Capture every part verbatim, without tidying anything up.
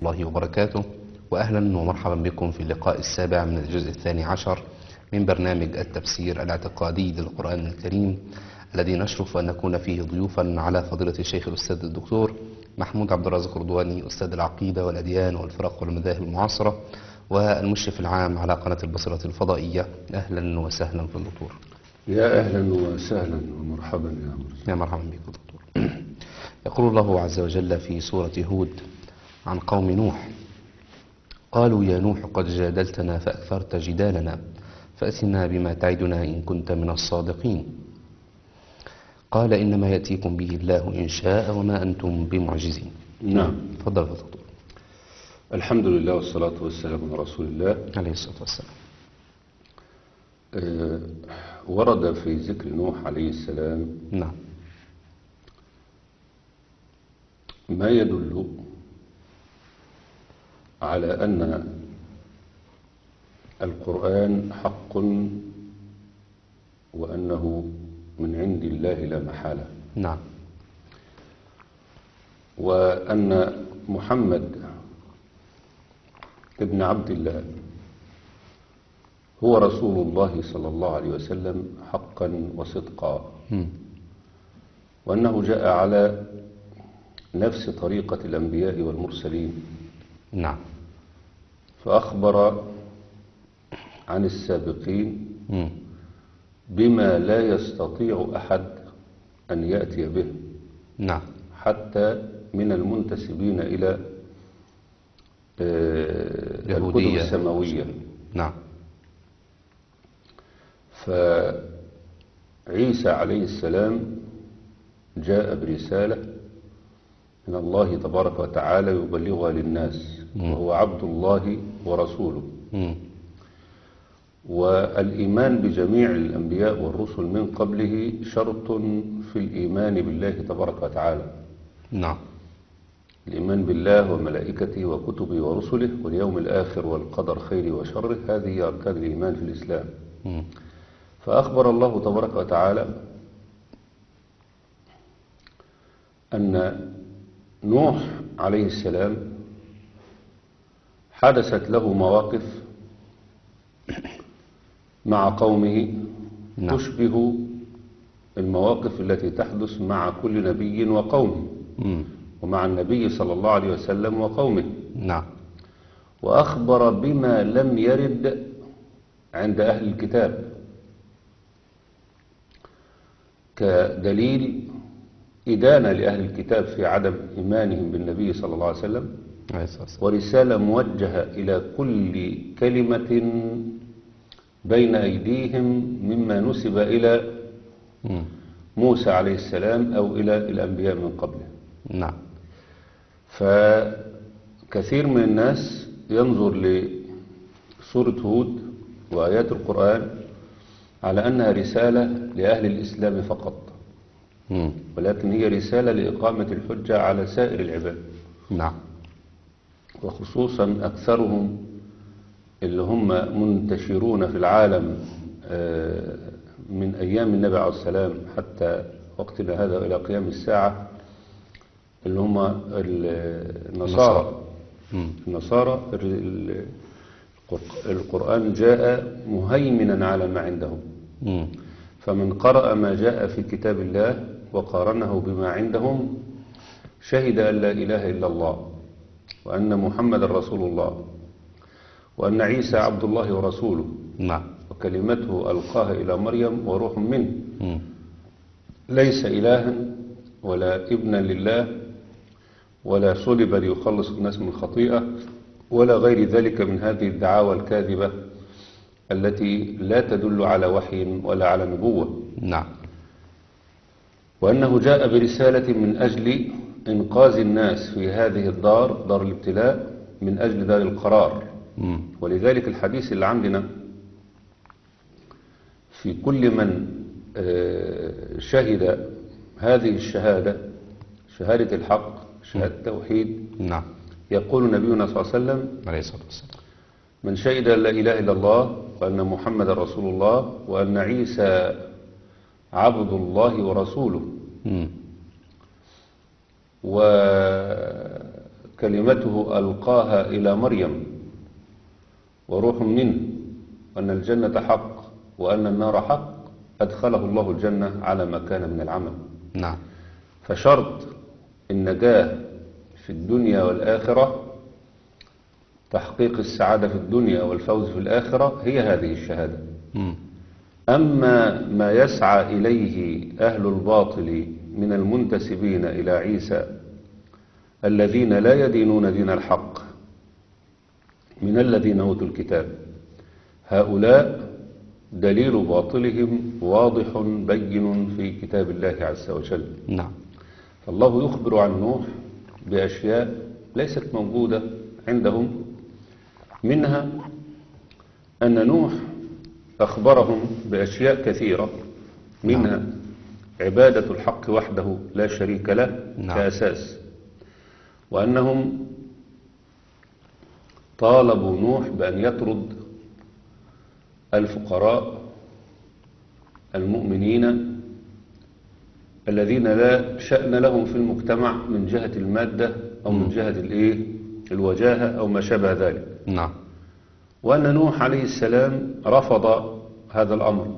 الله وبركاته، وأهلا ومرحبا بكم في اللقاء السابع من الجزء الثاني عشر من برنامج التفسير الاعتقادي للقرآن الكريم، الذي نشرف أن نكون فيه ضيوفا على فضيلة الشيخ الأستاذ الدكتور محمود عبد الرازق رضواني، أستاذ العقيدة والأديان والفرق والمذاهب المعاصرة والمشرف العام على قناة البصرة الفضائية. أهلا وسهلا في الدكتور. يا أهلا وسهلا ومرحبا يا مرحبا. يا مرحبا بك دكتور. يقول الله عز وجل في سورة هود عن قوم نوح: قالوا يا نوح قد جادلتنا فأكثرت جدالنا فأتنا بما تعدنا إن كنت من الصادقين. قال إنما يأتيكم به الله إن شاء وما أنتم بمعجزين. نعم. تفضل يا دكتور. الحمد لله والصلاة والسلام على رسول الله عليه الصلاة والسلام. أه ورد في ذكر نوح عليه السلام نعم ما يدل على أن القرآن حق وأنه من عند الله لا محالة، نعم وأن محمد ابن عبد الله هو رسول الله صلى الله عليه وسلم حقا وصدقا، م. وأنه جاء على نفس طريقة الأنبياء والمرسلين، نعم فأخبر عن السابقين م. بما لا يستطيع أحد أن يأتي به، نعم حتى من المنتسبين إلى الكتب يهودية. السماوية. نعم فعيسى عليه السلام جاء برسالة من الله تبارك وتعالى يبلغها للناس، وهو عبد الله ورسوله. م. والإيمان بجميع الأنبياء والرسل من قبله شرط في الإيمان بالله تبارك وتعالى. نعم الإيمان بالله وملائكته وكتبه ورسله واليوم الآخر والقدر خيره وشره، هذه أركان الإيمان في الإسلام. م. فأخبر الله تبارك وتعالى أن نوح عليه السلام حدثت له مواقف مع قومه نعم. تشبه المواقف التي تحدث مع كل نبي وقومه، م. ومع النبي صلى الله عليه وسلم وقومه، نعم وأخبر بما لم يرد عند أهل الكتاب كدليل إدانة لأهل الكتاب في عدم إيمانهم بالنبي صلى الله عليه وسلم، عليه الصلاة والسلام. ورسالة موجهة إلى كل كلمة بين أيديهم مما نسب إلى م. موسى عليه السلام أو إلى الأنبياء من قبله. نعم فكثير من الناس ينظر لسورة هود وآيات القرآن على أنها رسالة لأهل الإسلام فقط، م. ولكن هي رسالة لإقامة الحجة على سائر العباد، نعم وخصوصا أكثرهم اللي هم منتشرون في العالم من أيام النبي عليه السلام حتى وقتنا هذا إلى قيام الساعة، اللي هم النصارى. النصارى القرآن جاء مهيمنا على ما عندهم، م. فمن قرأ ما جاء في كتاب الله وقارنه بما عندهم شهد أن لا إله إلا الله، وأن محمد رسول الله، وأن عيسى عبد الله ورسوله، نعم وكلمته ألقاها إلى مريم وروح منه، م. ليس إلها ولا ابنا لله ولا صلب ليخلص الناس من خطيئة ولا غير ذلك من هذه الدعاوى الكاذبة التي لا تدل على وحي ولا على نبوة. نعم وأنه جاء برسالة من أجل إنقاذ الناس في هذه الدار، دار الابتلاء، من أجل دار القرار. م. ولذلك الحديث اللي عندنا في كل من شهد هذه الشهادة، شهادة الحق، شهادة التوحيد، نعم يقول نبينا صلى الله عليه وسلم: عليه الصلاة والسلام، من شهد أن لا إله إلا الله وأن محمد رسول الله وأن عيسى عبد الله ورسوله. م. و كلمته ألقاها إلى مريم وروح منه، وأن الجنة حق وأن النار حق، أدخله الله الجنة على ما كان من العمل. نعم. فشرط النجاة في الدنيا والآخرة، تحقيق السعادة في الدنيا والفوز في الآخرة، هي هذه الشهادة. مم. أما ما يسعى إليه أهل الباطل من المنتسبين إلى عيسى الذين لا يدينون دين الحق من الذين أوتوا الكتاب، هؤلاء دليل باطلهم واضح بين في كتاب الله عز وجل. نعم. فالله يخبر عن نوح بأشياء ليست موجودة عندهم، منها أن نوح أخبرهم بأشياء كثيرة، منها عبادة الحق وحده لا شريك له نعم. كأساس، وأنهم طالبوا نوح بأن يطرد الفقراء المؤمنين الذين لا شأن لهم في المجتمع من جهة المادة أو من جهة الإيه الوجاهة أو ما شابه ذلك. نعم. وأن نوح عليه السلام رفض هذا الأمر،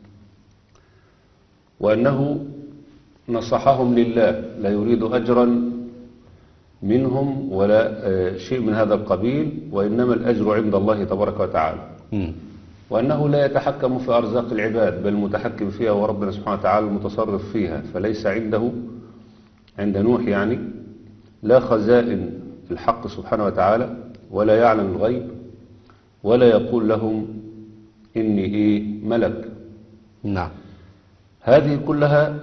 وأنه نصحهم لله، لا يريد أجرا منهم ولا شيء من هذا القبيل، وإنما الأجر عند الله تبارك وتعالى. مم. وأنه لا يتحكم في أرزاق العباد، بل المتحكم فيها وربنا سبحانه وتعالى المتصرف فيها، فليس عنده عند نوح يعني لا خزائن الحق سبحانه وتعالى، ولا يعلم الغيب، ولا يقول لهم إني إيه ملك. نعم. هذه كلها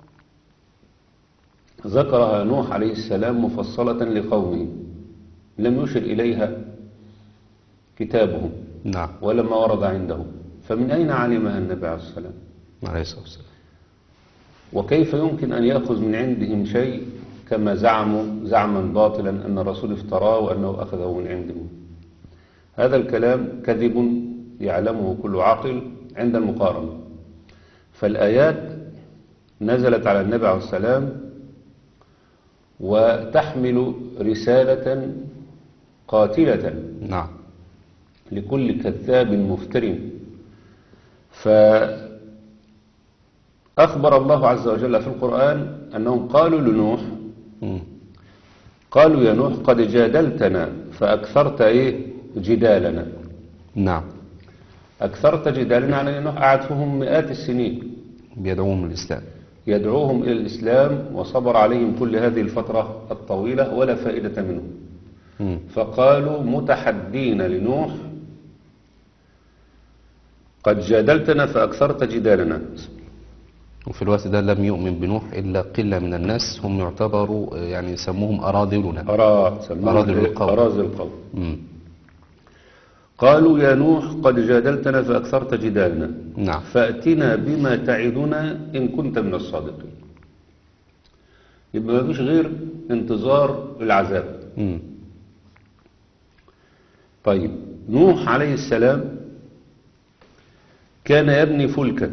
ذكرها نوح عليه السلام مفصلة لقومه، لم يشر إليها كتابهم نعم. ولما ورد عندهم، فمن أين علمها النبي عليه السلام؟ عليه الصلاة والسلام. وكيف يمكن أن يأخذ من عندهم شيء كما زعموا زعما باطلا أن الرسول افتراه وأنه أخذه من عندهم؟ هذا الكلام كذب يعلمه كل عاقل عند المقارنة. فالآيات نزلت على النبي عليه السلام وتحمل رسالة قاتلة نعم. لكل كذاب مفتر. فأخبر الله عز وجل في القرآن أنهم قالوا لنوح مم. قالوا يا نوح قد جادلتنا فأكثرت إيه جدالنا. نعم. أكثرت جدالنا على نوح قعد فيهم مئات السنين بيدعوهم الإسلام، يدعوهم إلى الإسلام، وصبر عليهم كل هذه الفترة الطويلة ولا فائدة منهم. مم. فقالوا متحدين لنوح قد جادلتنا فأكثرت جدالنا. وفي الوقت ده لم يؤمن بنوح إلا قلة من الناس، هم يعتبروا يعني يسموهم أراذلنا. أرا سموهم أراذل القوم. أراذل القوم. مم. قالوا يا نوح قد جادلتنا فأكثرت جدالنا نعم. فأتنا بما تعدنا إن كنت من الصادقين. يبقى ما فيش غير انتظار العذاب. مم. طيب نوح عليه السلام كان يبني فلكا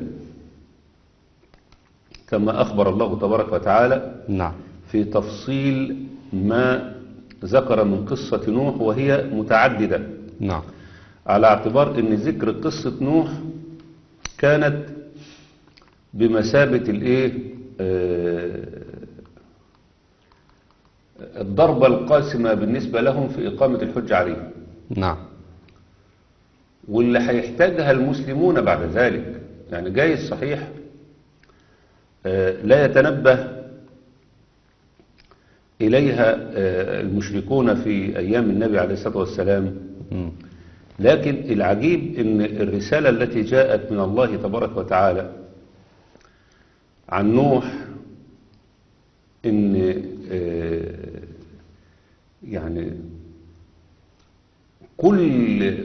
كما أخبر الله تبارك وتعالى نعم. في تفصيل ما ذكر من قصة نوح، وهي متعددة، نعم. على اعتبار ان ذكر قصة نوح كانت بمثابة الايه آه الضربة القاسمة بالنسبة لهم في إقامة الحج عليهم. نعم. واللي هيحتاجها المسلمون بعد ذلك، يعني جايز صحيح آه لا يتنبه إليها آه المشركون في أيام النبي عليه الصلاة والسلام، مم. لكن العجيب ان الرسالة التي جاءت من الله تبارك وتعالى عن نوح ان يعني كل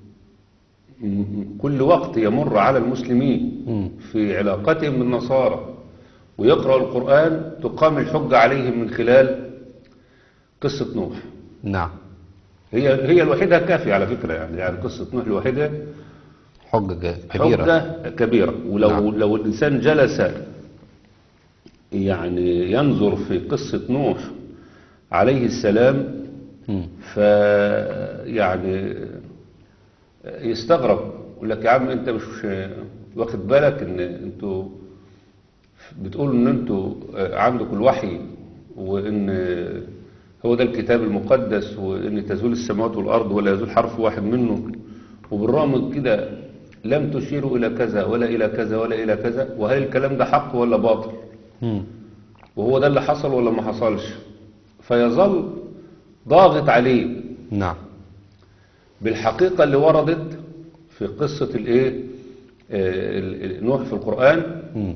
كل وقت يمر على المسلمين في علاقتهم بالنصارى ويقرأ القرآن تقام الحجة عليهم من خلال قصة نوح. نعم. هي هي الوحيدة كافية على فكرة، يعني يعني قصة نوح الوحيدة حجة كبيرة. حجة كبيرة. ولو نعم. لو الإنسان جلس يعني ينظر في قصة نوح عليه السلام مم. ف يعني يستغرب، يقول لك يا عم انت مش واخد بالك ان انتوا بتقولوا ان انتوا عندكم الوحي وان هو ده الكتاب المقدس وان تزول السماوات والارض ولا يزول حرف واحد منه، وبالرغم من كده لم تشيروا الى كذا ولا الى كذا ولا الى كذا، وهل الكلام ده حق ولا باطل؟ مم. وهو ده اللي حصل ولا ما حصلش؟ فيظل ضاغط عليه نعم. بالحقيقة اللي وردت في قصة الايه آه، ال- ال- نوح في القرآن، مم.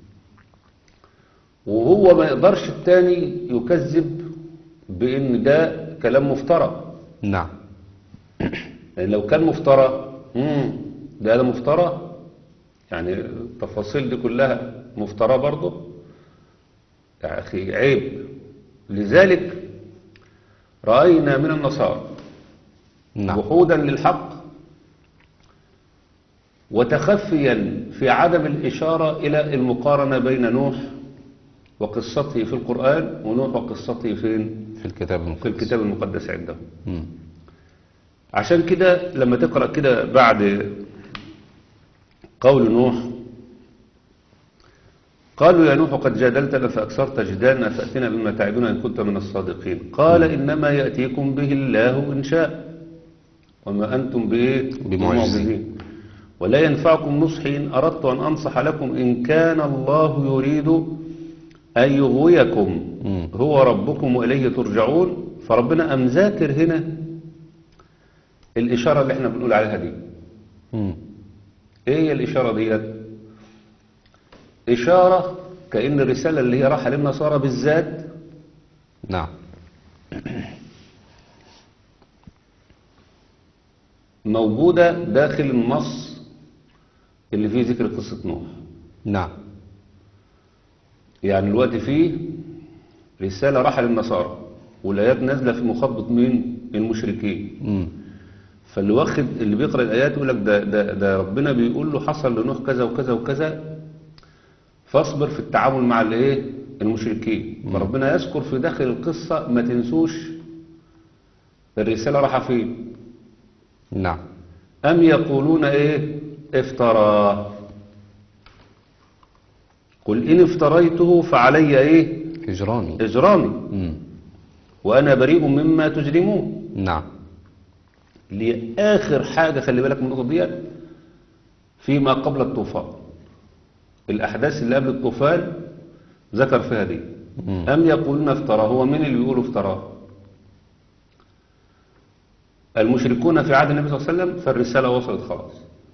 وهو ما يقدرش التاني يكذب بان ده كلام مفترى. نعم. لان لو كان مفترى مم، ده ده مفترى، يعني التفاصيل دي كلها مفترى برضه، يا اخي عيب. لذلك رأينا من النصارى نعم. وحودا للحق وتخفيا في عدم الإشارة إلى المقارنة بين نوح وقصته في القرآن ونوح وقصته فين؟ في الكتاب في المقدس. الكتاب المقدس عندهم. مم. عشان كده لما تقرأ كده بعد قول نوح قالوا يا نوح قد جادلتنا فأكثرت جدالنا فأتنا بما تعدنا إن كنت من الصادقين. قال إنما يأتيكم به الله إن شاء وما أنتم بإيه؟ بمعجزين. ولا ينفعكم نصحي إن أردت أن أنصح لكم إن كان الله يريد أن يغويكم مم. هو ربكم وإليه ترجعون. فربنا أم ذاكر هنا الإشارة اللي احنا بنقول عليها دي. مم. ايه هي الإشارة دي؟ إشارة كأن الرسالة اللي هي راحة للنصارى بالذات نعم. موجودة داخل النص اللي فيه ذكر قصة نوح. نعم. يعني الوقت فيه رسالة راحة للنصارى والآيات نازلة في مخاطبة مين؟ المشركين. مم. فاللي واخد اللي بيقرأ الآيات يقول لك ده, ده, ده ربنا بيقول له حصل لنوح كذا وكذا وكذا فاصبر في التعامل مع الايه؟ المشركين. فربنا يذكر في داخل القصة ما تنسوش الرسالة راحة فين. نعم. أم يقولون ايه؟ افترى. قل إن افتريته فعلي ايه؟ هجراني. إجرامي مم. وأنا بريء مما تجرمون. نعم. لآخر حاجة خلي بالك من النقطة دي فيما قبل الطوفان، الأحداث اللي قبل الطوفان ذكر فيها دي. مم. أم يقولون افترى. هو مين اللي بيقولوا افترى؟ المشركون في عهد النبي صلى الله عليه وسلم. فالرسالة وصلت خلاص،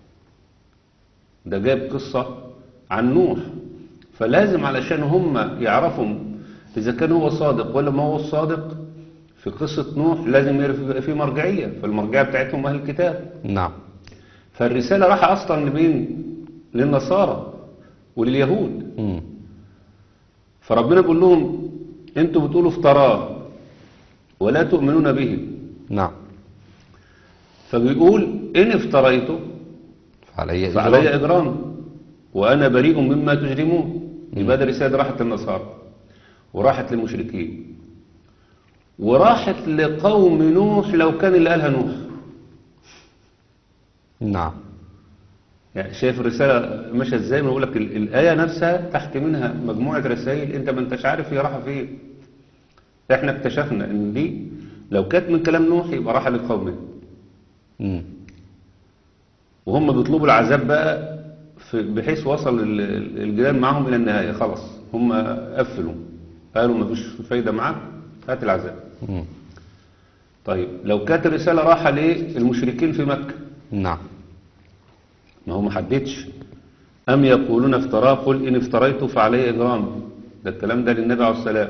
ده جاب قصة عن نوح، فلازم علشان هم يعرفوا إذا كان هو صادق ولا ما هو الصادق في قصة نوح لازم يبقى في مرجعية، فالمرجعية بتاعتهم أهل الكتاب. نعم. فالرسالة راح أصلا لمين؟ للنصارى ولليهود. مم. فربنا بيقول لهم انتوا بتقولوا افتراه ولا تؤمنون به. نعم. فبيقول إن افتريته فعلي فعلي إجرام. إجرام وأنا بريء مما تجرمون. يبقى ده رسالة راحت للنصارى وراحت للمشركين وراحت لقوم نوح لو كان اللي قالها نوح. نعم. يعني شايف الرسالة ماشية ازاي؟ ما بقول لك ال- الآية نفسها تحت منها مجموعة رسائل انت ما انتش عارف هي رايحة فين. احنا اكتشفنا ان دي لو كانت من كلام نوح يبقى راحة للقوم، مم. وهم بيطلبوا العذاب بقى في بحيث وصل ال- ال- الجدال معهم إلى النهاية. خلاص هم قفلوا قالوا ما فيش فايدة معاك هات العذاب. مم. طيب لو كانت الرسالة راحة للمشركين في مكة نعم. ما هو ما حددش. أم يقولون افتراه قل إن افتريته فعلي إجرام. ده الكلام ده للنبي عليه السلام،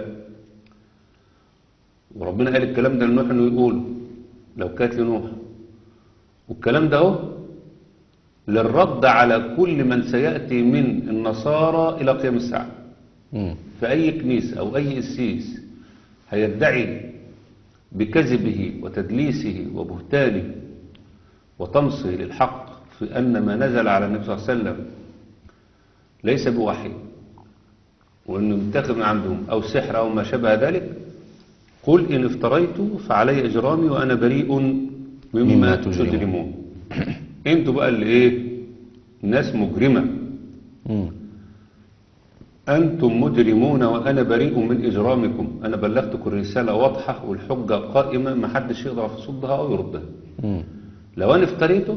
وربنا قال الكلام ده لنوح إنه يقول لو كانت لنوح، والكلام ده اهو للرد على كل من سيأتي من النصارى إلى قيام الساعة. مم. فأي كنيسة أو أي قسيس هيدعي بكذبه وتدليسه وبهتانه وطمسه للحق في أن ما نزل على النبي صلى الله عليه وسلم ليس بوحي وأنه متاخذ من عندهم أو سحر أو ما شابه ذلك، قل إن افتريت فعلي إجرامي وأنا بريء مما, مما تجرمون, تجرمون. انتوا بقى اللي ايه ناس مجرمة. مم. أنتم مجرمون وأنا بريء من إجرامكم. أنا بلغتكم الرسالة واضحة والحجة قائمة، ما حدش يقدر يصدها أو يردها. مم. لو أنا افتريته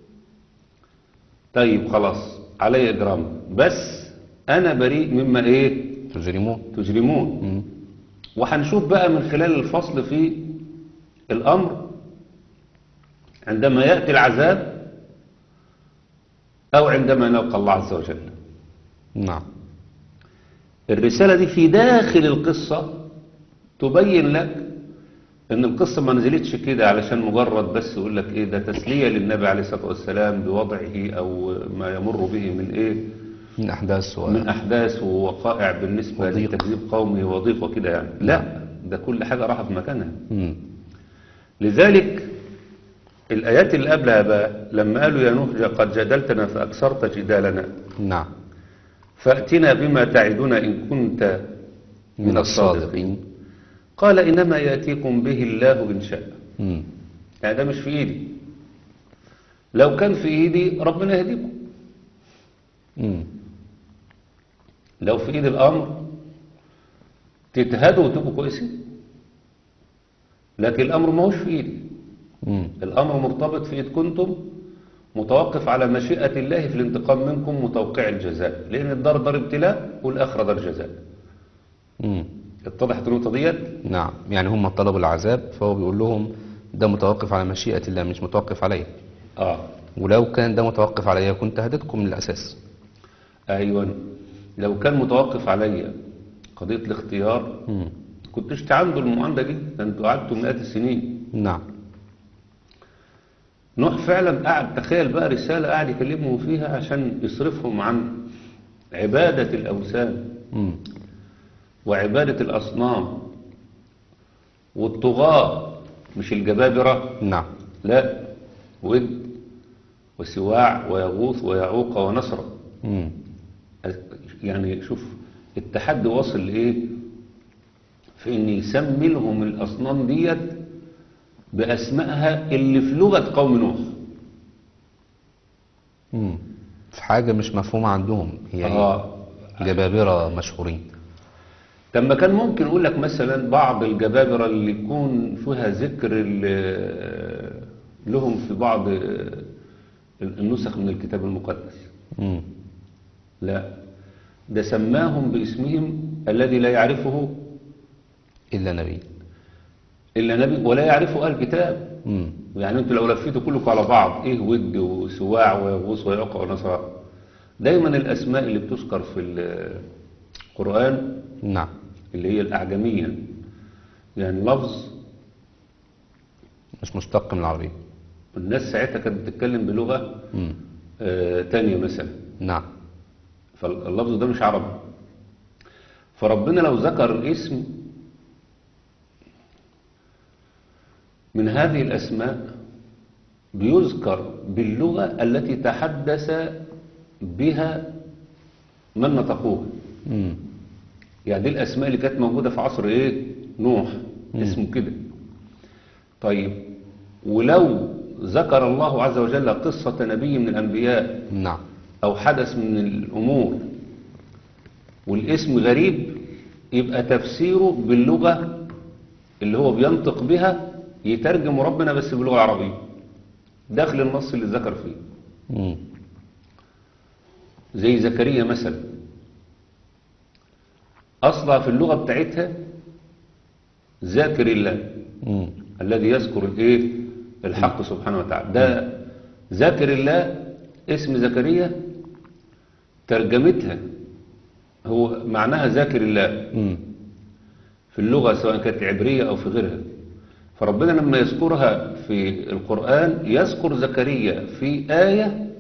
طيب خلاص علي إجرام، بس أنا بريء مما إيه تجرمون. تجرمون. مم. وهنشوف بقى من خلال الفصل في الأمر عندما يأتي العذاب أو عندما نلقى الله عز وجل. نعم. الرسالة دي في داخل القصة تبين لك ان القصة ما نزلتش كده علشان مجرد بس يقول لك ايه ده تسلية للنبي عليه الصلاة والسلام بوضعه او ما يمر به من ايه من أحداث و... من احداث ووقائع بالنسبة وضيق. لتكذيب قومه وضيق وكده يعني. لا، ده كل حاجة راحة في مكانها. مم. لذلك الآيات اللي قبلها بقى لما قالوا يا نوح قد جادلتنا فأكثرت جدالنا نعم. فأتنا بما تعدنا إن كنت من الصادقين. قال إنما يأتيكم به الله إن شاء. مم. يعني ده مش في إيدي، لو كان في إيدي ربنا يهديكم. مم. لو في إيد الأمر تتهدوا وتبقوا كويسين، لكن الأمر ما هوش في إيدي. مم. الأمر مرتبط في إيد كنتم، متوقف على مشيئة الله في الانتقام منكم وتوقيع الجزاء، لأن الدار دار ابتلاء والآخرة دار جزاء. مم. اتضحت النقطة ديت؟ نعم، يعني هم طلبوا العذاب فهو بيقول لهم ده متوقف على مشيئة الله مش متوقف عليا. آه ولو كان ده متوقف عليا كنت هديتكم من الأساس. أيوة، لو كان متوقف عليا قضية الاختيار مم. كنتش تعاندوا المعاندة دي، ده انتوا قعدتوا مئات السنين. نعم. نوح فعلا قعد، تخيل بقى رسالة قاعد يكلمهم فيها عشان يصرفهم عن عبادة الأوثان مم. وعبادة الأصنام والطغاة، مش الجبابرة، نعم. لا، ود وسواع ويغوث ويعوق ونصر. مم. يعني شوف التحدي واصل لإيه، في إن يسمي لهم الأصنام ديت بأسمائها اللي في لغة قوم نوح. مم. في حاجة مش مفهومة عندهم هي آه. جبابرة مشهورين. طب ما كان ممكن يقول لك مثلا بعض الجبابرة اللي يكون فيها ذكر ال- لهم في بعض النسخ من الكتاب المقدس. مم. لا، ده سماهم باسمهم الذي لا يعرفه إلا نبي. إلا نبي ولا يعرفه أهل الكتاب. مم. يعني انتوا لو لفيتوا كلكم على بعض ايه ود وسواع ويغوص ويعوق ونصر، دايما الأسماء اللي بتذكر في القرآن نعم. اللي هي الأعجمية، يعني لفظ مش مشتق من العربية. الناس ساعتها كانت بتتكلم بلغة مم. آه تانية مثلا، نعم. فاللفظ ده مش عربي. فربنا لو ذكر الاسم من هذه الأسماء بيذكر باللغة التي تحدث بها من نطقوها. مم. يعني دي الأسماء اللي كانت موجودة في عصر إيه؟ نوح. مم. اسمه كده. طيب ولو ذكر الله عز وجل قصة نبي من الأنبياء نعم. أو حدث من الأمور والاسم غريب، يبقى تفسيره باللغة اللي هو بينطق بها يترجم ربنا بس باللغة العربية داخل النص اللي ذكر فيه. مم. زي زكريا مثلا، أصلها في اللغة بتاعتها ذاكر الله مم. الذي يذكر الايه الحق سبحانه وتعالى. ده ذاكر الله اسم زكريا ترجمتها هو معناها ذاكر الله مم. في اللغة سواء كانت عبرية أو في غيرها. فربنا لما يذكرها في القرآن يذكر زكريا في آية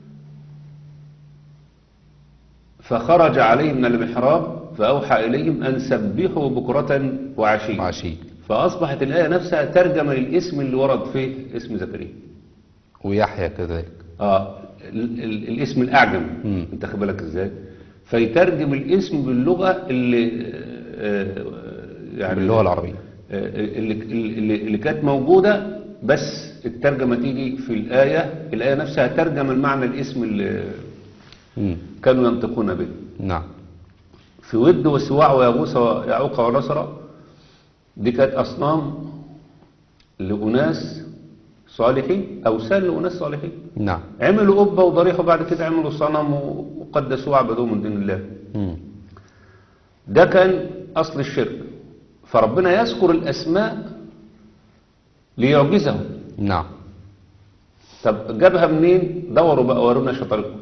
فخرج عليهم من المحراب فأوحى إليهم أن سبحوا بكرة وعشيا، عشي. فأصبحت الآية نفسها ترجمة للاسم اللي ورد فيه اسم زكريا. ويحيى كذلك. آه ال ال الاسم الأعجم. مم. انت خد بالك ازاي، فيترجم الاسم باللغة اللي آه يعني باللغة العربية. اللي, اللي, اللي كانت موجودة، بس الترجمة تيجي في الآية الآية نفسها ترجم المعنى الاسم اللي مم. كانوا ينطقون به. نعم. في ود وسواع ويغوث ويعوق ونصر، دي كانت أصنام لأناس صالحين، أوثان لأناس صالحين. نعم. عملوا قبة وضريح، وبعد كده عملوا صنم وقدسوه وعبدوه من دون الله. مم. ده كان أصل الشرك. فربنا يذكر الأسماء ليعجزهم. نعم. طب جابها منين؟ دوروا بقى ورونا شطارتكم.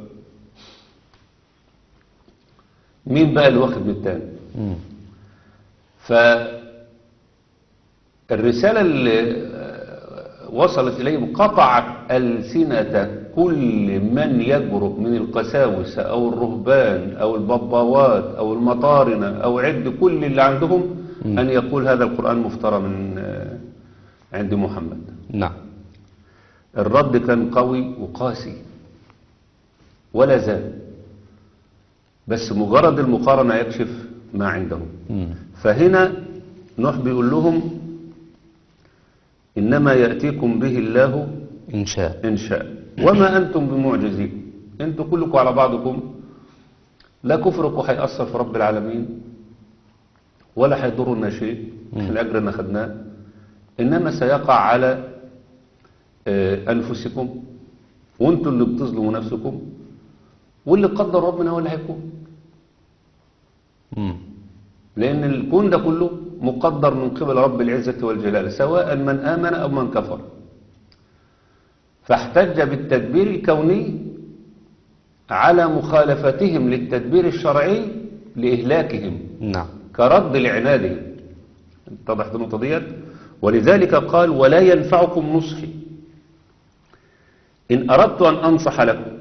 مين بقى اللي واخد من التاني؟ مم. فالرسالة اللي وصلت إليهم قطعت ألسنة كل من يجرؤ من القساوسة أو الرهبان أو البباوات أو المطارنة أو عد كل اللي عندهم مم. أن يقول هذا القرآن مفترى من عند محمد. نعم. الرد كان قوي وقاسي ولا زال، بس مجرد المقارنة يكشف ما عندهم. مم. فهنا نوح بيقول لهم إنما يأتيكم به الله إن شاء. إن شاء وما أنتم بمعجزين. أنتم كلكم على بعضكم، لا كفركم هيأثر في رب العالمين ولا هيضرنا شيء، الأجر اللي أخذناه، إنما سيقع على أنفسكم، وأنتم اللي بتظلموا نفسكم، واللي قدر ربنا هو اللي هيكون. مم. لأن الكون ده كله مقدر من قبل رب العزة والجلال، سواء من آمن أو من كفر. فاحتج بالتدبير الكوني على مخالفتهم للتدبير الشرعي لإهلاكهم. نعم. كرد لعنادهم. اتضحت النقطة ديت. ولذلك قال ولا ينفعكم نصحي إن أردت أن أنصح لكم.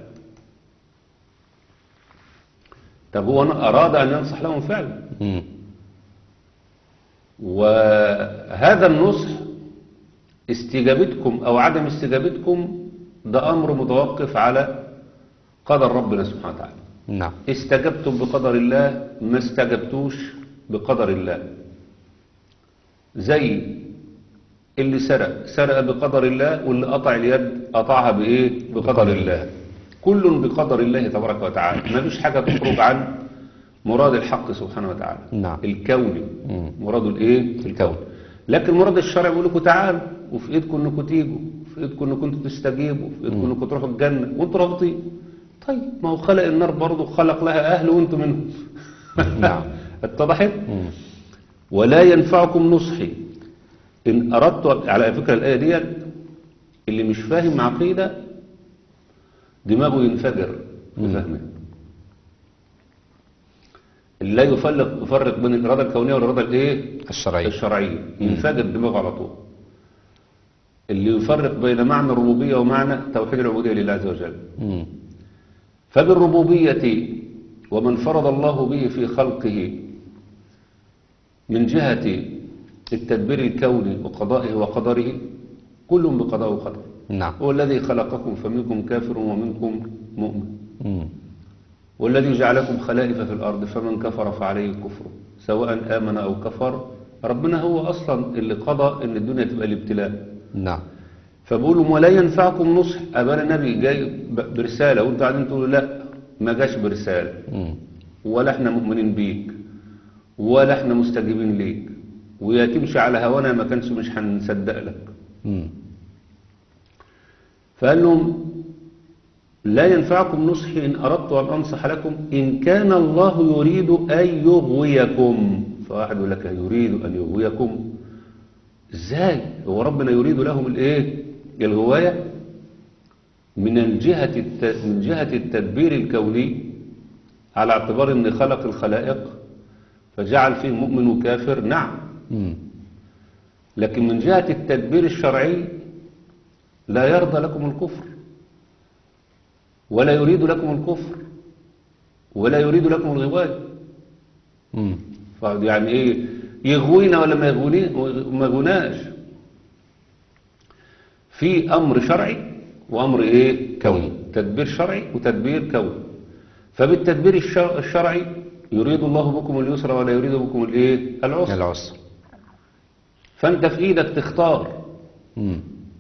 طب هو أراد أن ينصح لهم فعلا، مم. وهذا النصح استجابتكم أو عدم استجابتكم ده أمر متوقف على قدر ربنا سبحانه وتعالى. نعم. استجبتم بقدر الله، ما استجبتوش بقدر الله. زي اللي سرق سرق بقدر الله، واللي قطع اليد قطعها بإيه؟ بقدر الله. كل بقدر الله تبارك وتعالى، ما فيش حاجة تخرج عن مراد الحق سبحانه وتعالى. نعم. الكوني مم. مراده الايه؟ الكون. لكن مراد الشرع بيقول لكم تعالوا، وفي ايدكم انكم تيجوا، وفي ايدكم انكم انتوا تستجيبوا، وفي ايدكم انكم تروحوا الجنه وانتوا رافضين. طيب ما هو خلق النار برضه، خلق لها اهل وانتم منهم. نعم. اتضحت؟ مم. ولا ينفعكم نصحي ان اردت. على فكره الايه ديت اللي مش فاهم عقيده دماغه ينفجر بفهمها. اللي لا يفرق يفرق بين الاراده الكونيه والاراده الايه؟ الشرعية. الشرعيه ينفجر دماغه على طول. اللي يفرق بين معنى الربوبيه ومعنى توحيد العبوديه لله عز وجل. مم. فبالربوبيه ومن فرض الله به في خلقه من جهه التدبير الكوني وقضائه وقدره، كل بقضاء وقدر. نعم. هو الذي خلقكم فمنكم كافر ومنكم مؤمن، مم. والذي جعلكم خلائف في الأرض فمن كفر فعليه كفره سواء آمن أو كفر. ربنا هو أصلا اللي قضى إن الدنيا تبقى الابتلاء. نعم. فبقولوا ولا ينفعكم نصح. أبانا النبي جاي برسالة وانتوا قاعدين تقولوا لا ما جاش برسالة، مم. ولا احنا مؤمنين بيك ولا احنا مستجيبين ليك، ويا تمشي على هوانا ما كانش مش هنصدق لك. مم. فقال لهم لا ينفعكم نصحي إن أردت أن أنصح لكم إن كان الله يريد أن يغويكم. فواحد يقول لك يريد أن يغويكم إزاي؟ هو ربنا يريد لهم الإيه؟ الغواية من الجهة الت... من جهة التدبير الكوني، على اعتبار أن خلق الخلائق فجعل فيه مؤمن وكافر. نعم. مم. لكن من جهة التدبير الشرعي لا يرضى لكم الكفر، ولا يريد لكم الكفر، ولا يريد لكم الغواية. مم. يعني ايه يغوينا ولا ما يغوني ما يغوناش؟ في امر شرعي وامر ايه؟ كوني. تدبير شرعي وتدبير كوني. فبالتدبير الشر- الشرعي يريد الله بكم اليسر ولا يريد بكم الايه؟ العسر. العسر. فأنت في إيدك تختار. مم.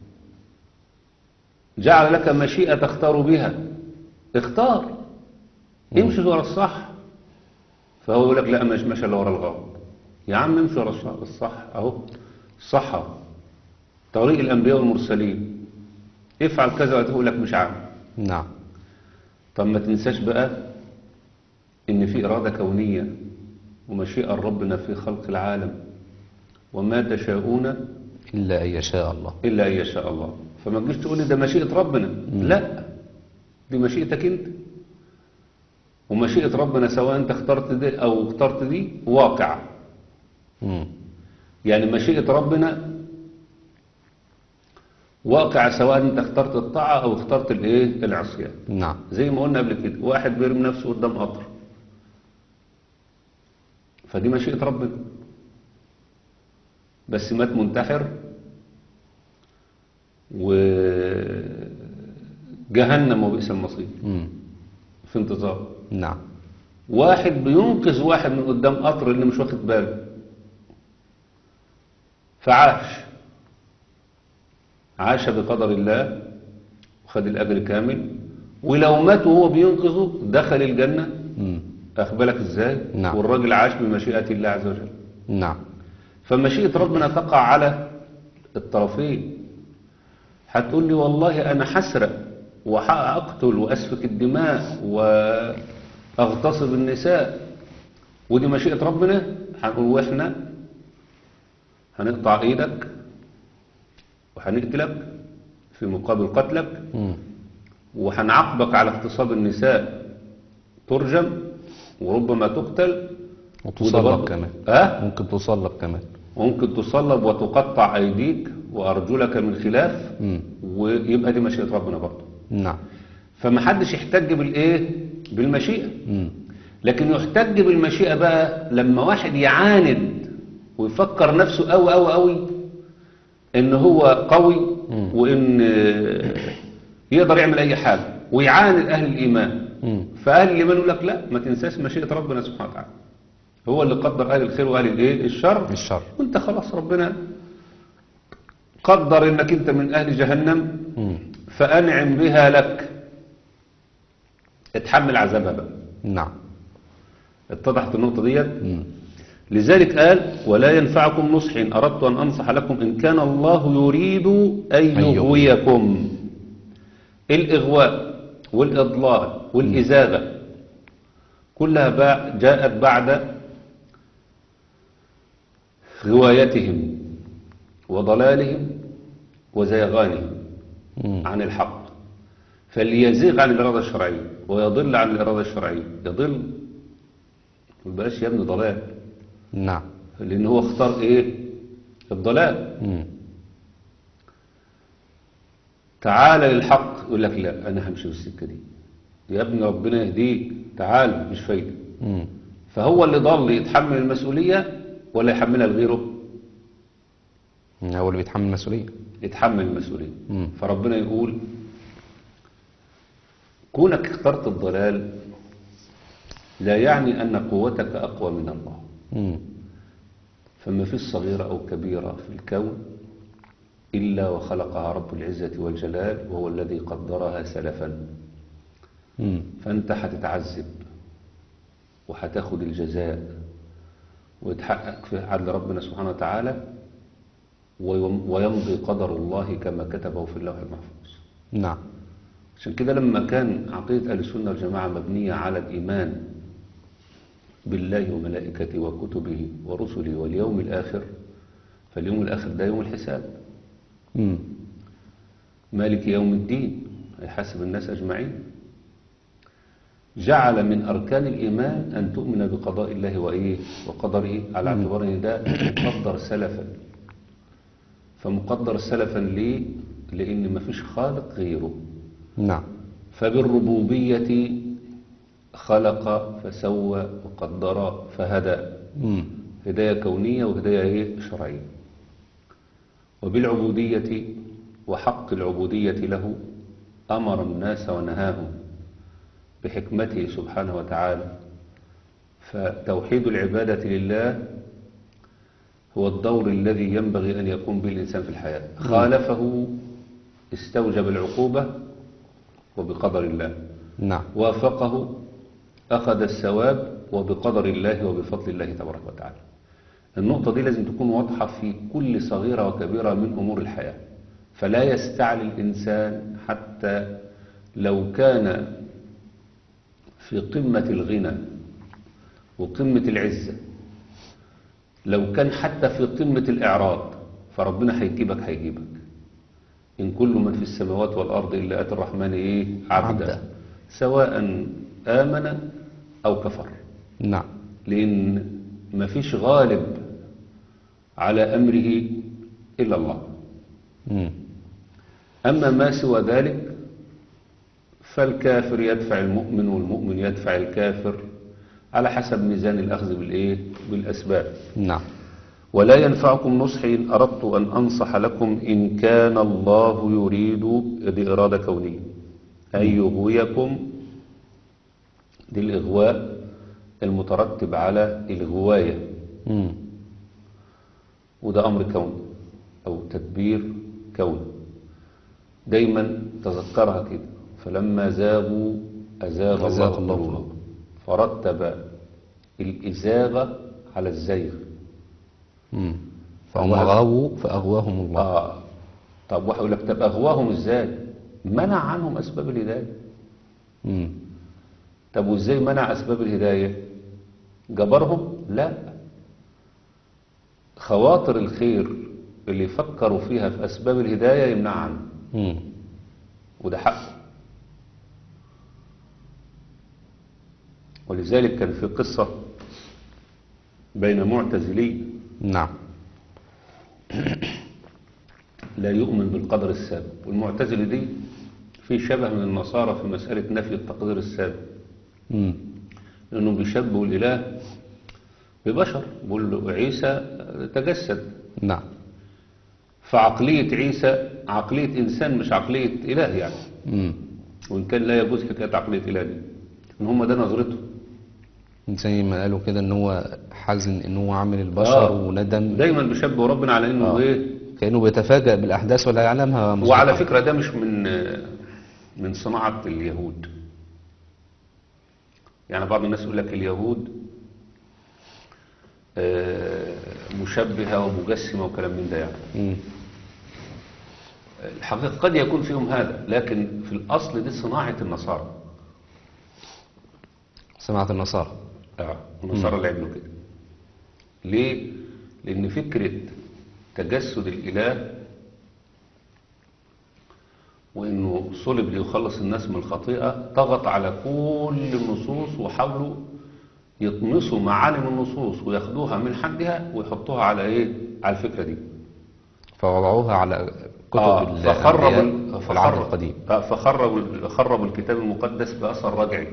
جعل لك مشيئة تختار بها، اختار، امشي ورا الصح. فهو يقول لك لا، مش ماشي الا ورا الغلط. يا عم امشي ورا الصح، الصح اهو، الصح اهو، طريق الانبياء والمرسلين، افعل كذا وتقول لك مش عام. نعم. طب ما تنساش بقى ان في اراده كونيه ومشيئه ربنا في خلق العالم، وما تشاءون إلا أن يشاء الله. الا ان يشاء الله. فما تجيش تقول لي ده مشيئه ربنا، لا، دي مشيئتك انت. ومشيئة ربنا سواء انت اخترت دي او اخترت دي واقع. مم. يعني مشيئة ربنا واقع سواء انت اخترت الطاعة او اخترت الايه العصيان. نعم. زي ما قلنا قبل كده، واحد بيرمي نفسه قدام قطر، فدي مشيئة ربنا، بس مات منتحر وجهنم وبئس المصير مم. في انتظار. نعم. واحد بينقذ واحد من قدام قطر اللي مش واخد باله، فعاش عاش بقدر الله وخد الأجر كامل، ولو مات وهو بينقذه دخل الجنة. مم. أخبرك إزاي؟ نعم. والراجل عاش بمشيئة الله عز وجل. نعم. فمشيئة ربنا تقع على الطرفين. هتقول لي والله أنا حسرق وأقتل وأسفك الدماء وأغتصب النساء ودي مشيئة ربنا، هنقول وإحنا هنقطع إيدك وهنقتلك في مقابل قتلك، مم. وهنعاقبك على اغتصاب النساء، ترجم وربما تقتل وتصلب كمان. أه؟ ممكن تصلب كمان. ممكن تصلب وتقطع أيديك وأرجلك من خلاف. مم. ويبقى دي مشيئة ربنا برضه. نعم. فما حدش يحتج بالإيه؟ بالمشيئة. مم. لكن يحتج بالمشيئة بقى لما واحد يعاند ويفكر نفسه قوي قوي قوي إن هو قوي وإن يقدر يعمل أي حاجة، ويعاند أهل الإيمان. مم. فأهل الإيمان يقول لك لا، ما تنساش مشيئة ربنا سبحانه وتعالى، هو اللي قدر أهل الخير وأهل الإيه؟ الشر. الشر. وانت خلاص ربنا قدر انك انت من اهل جهنم، مم. فانعم بها لك، اتحمل عذابها بقى. نعم. اتضحت النقطة ديت. مم. لذلك قال ولا ينفعكم نصحي إن أردت أن أنصح لكم إن كان الله يريد أن يغويكم. الإغواء والإضلال والإزاغة كلها جاءت بعد غوايتهم وضلالهم وزيغانهم مم. عن الحق. فليزيغ عن الإرادة الشرعية ويضل عن الإرادة الشرعية، يضل مبقاش يا ابني ضلال، نعم. لأن هو اختار إيه؟ الضلال. مم. تعال للحق يقول لك لا أنا همشي بالسكة دي، يا ابني ربنا يهديك، تعال مش فايدة. مم. فهو اللي ضل يتحمل المسؤولية ولا يحملها لغيره؟ هو اللي بيتحمل المسؤولية. يتحمل المسؤولية. مم. فربنا يقول كونك اخترت الضلال لا يعني أن قوتك أقوى من الله. مم. فما فيش صغيرة أو كبيرة في الكون إلا وخلقها رب العزة والجلال، وهو الذي قدرها سلفا. مم. فأنت هتتعذب وهتاخد الجزاء ويتحقق في عدل ربنا سبحانه وتعالى، ويمضي قدر الله كما كتبه في اللوح المحفوظ. نعم. عشان كده لما كان عقيدة أهل السنة والجماعة مبنية على الإيمان بالله وملائكته وكتبه ورسله واليوم الآخر، فاليوم الآخر ده يوم الحساب. مم. مالك يوم الدين هيحاسب الناس أجمعين. جعل من أركان الإيمان أن تؤمن بقضاء الله وإيه وقدره، على اعتبار أن ده مقدر سلفا. فمقدر سلفا ليه؟ لأن ما فيش خالق غيره. نعم. فبالربوبية خلق فسوى وقدر فهدى. مم. هداية كونية وهداية إيه؟ شرعية. وبالعبودية وحق العبودية له أمر الناس ونهاهم بحكمته سبحانه وتعالى. فتوحيد العبادة لله هو الدور الذي ينبغي أن يقوم به الإنسان في الحياة. خالفه استوجب العقوبة وبقدر الله، نعم. وافقه أخذ الثواب وبقدر الله وبفضل الله تبارك وتعالى. النقطة دي لازم تكون واضحة في كل صغيرة وكبيرة من أمور الحياة. فلا يستعلي الإنسان حتى لو كان في قمة الغنى وقمة العزة، لو كان حتى في قمة الإعراض، فربنا هيجيبك هيجيبك. إن كل من في السماوات والأرض إلا آتي الرحمن إيه عبدا, عبدا. سواء آمن أو كفر. نعم. لأن ما فيش غالب على أمره إلا الله. م. أما ما سوى ذلك فالكافر يدفع المؤمن والمؤمن يدفع الكافر على حسب ميزان الأخذ بالإيه؟ بالأسباب. نعم. ولا ينفعكم نصحي إن أردت أن أنصح لكم إن كان الله يريد، دي إرادة كونية، أن يغويكم، دي الإغواء المترتب على الغواية. م. وده أمر كوني أو تدبير كوني. دايما تذكرها كده، فلما زاغوا أزاغ الله قلوبهم، فرتب الإزاغة على الزيغ. امم فهم غاووا فأغواهم الله. آه. طب واحد يقول لك طب أغواهم إزاي؟ منع عنهم أسباب الهداية. امم طب وإزاي منع أسباب الهداية؟ جبرهم؟ لا، خواطر الخير اللي يفكروا فيها في أسباب الهداية يمنع عنه. امم وده حقه. ولذلك كان في قصة بين معتزلي نعم لا يؤمن بالقدر السابق، والمعتزلة دي في شبه من النصارى في مسألة نفي التقدير السابق. امم لأنهم بيشبهوا الإله ببشر، بيقول له عيسى تجسد. نعم. فعقلية عيسى عقلية إنسان مش عقلية إله يعني. امم وإن كان لا يجوز حكاية عقلية إله دي، إن هم ده نظرته. زي ما قالوا كده ان هو حزن ان هو عامل البشر آه. وندم. دايما بيشبهوا ربنا على انه آه. ايه، كأنه بيتفاجأ بالأحداث ولا يعلمها مسبقا. وعلى فكرة ده مش من من صناعة اليهود. يعني بعض الناس يقول لك اليهود مشبهة ومجسمة وكلام من ده يعني. مم. الحقيقة قد يكون فيهم هذا، لكن في الأصل دي صناعة النصارى. صناعة النصارى. اه النصارى اللي عملوا كده. ليه؟ لأن فكرة تجسد الإله وإنه صلب ليخلص الناس من الخطيئة طغت على كل النصوص، وحاولوا يطمسوا معالم النصوص وياخدوها من حدها ويحطوها على إيه؟ على الفكرة دي. فوضعوها على كتب آه فخربوا في العهد القديم. آه فخربوا خربوا الكتاب المقدس بأثر رجعي.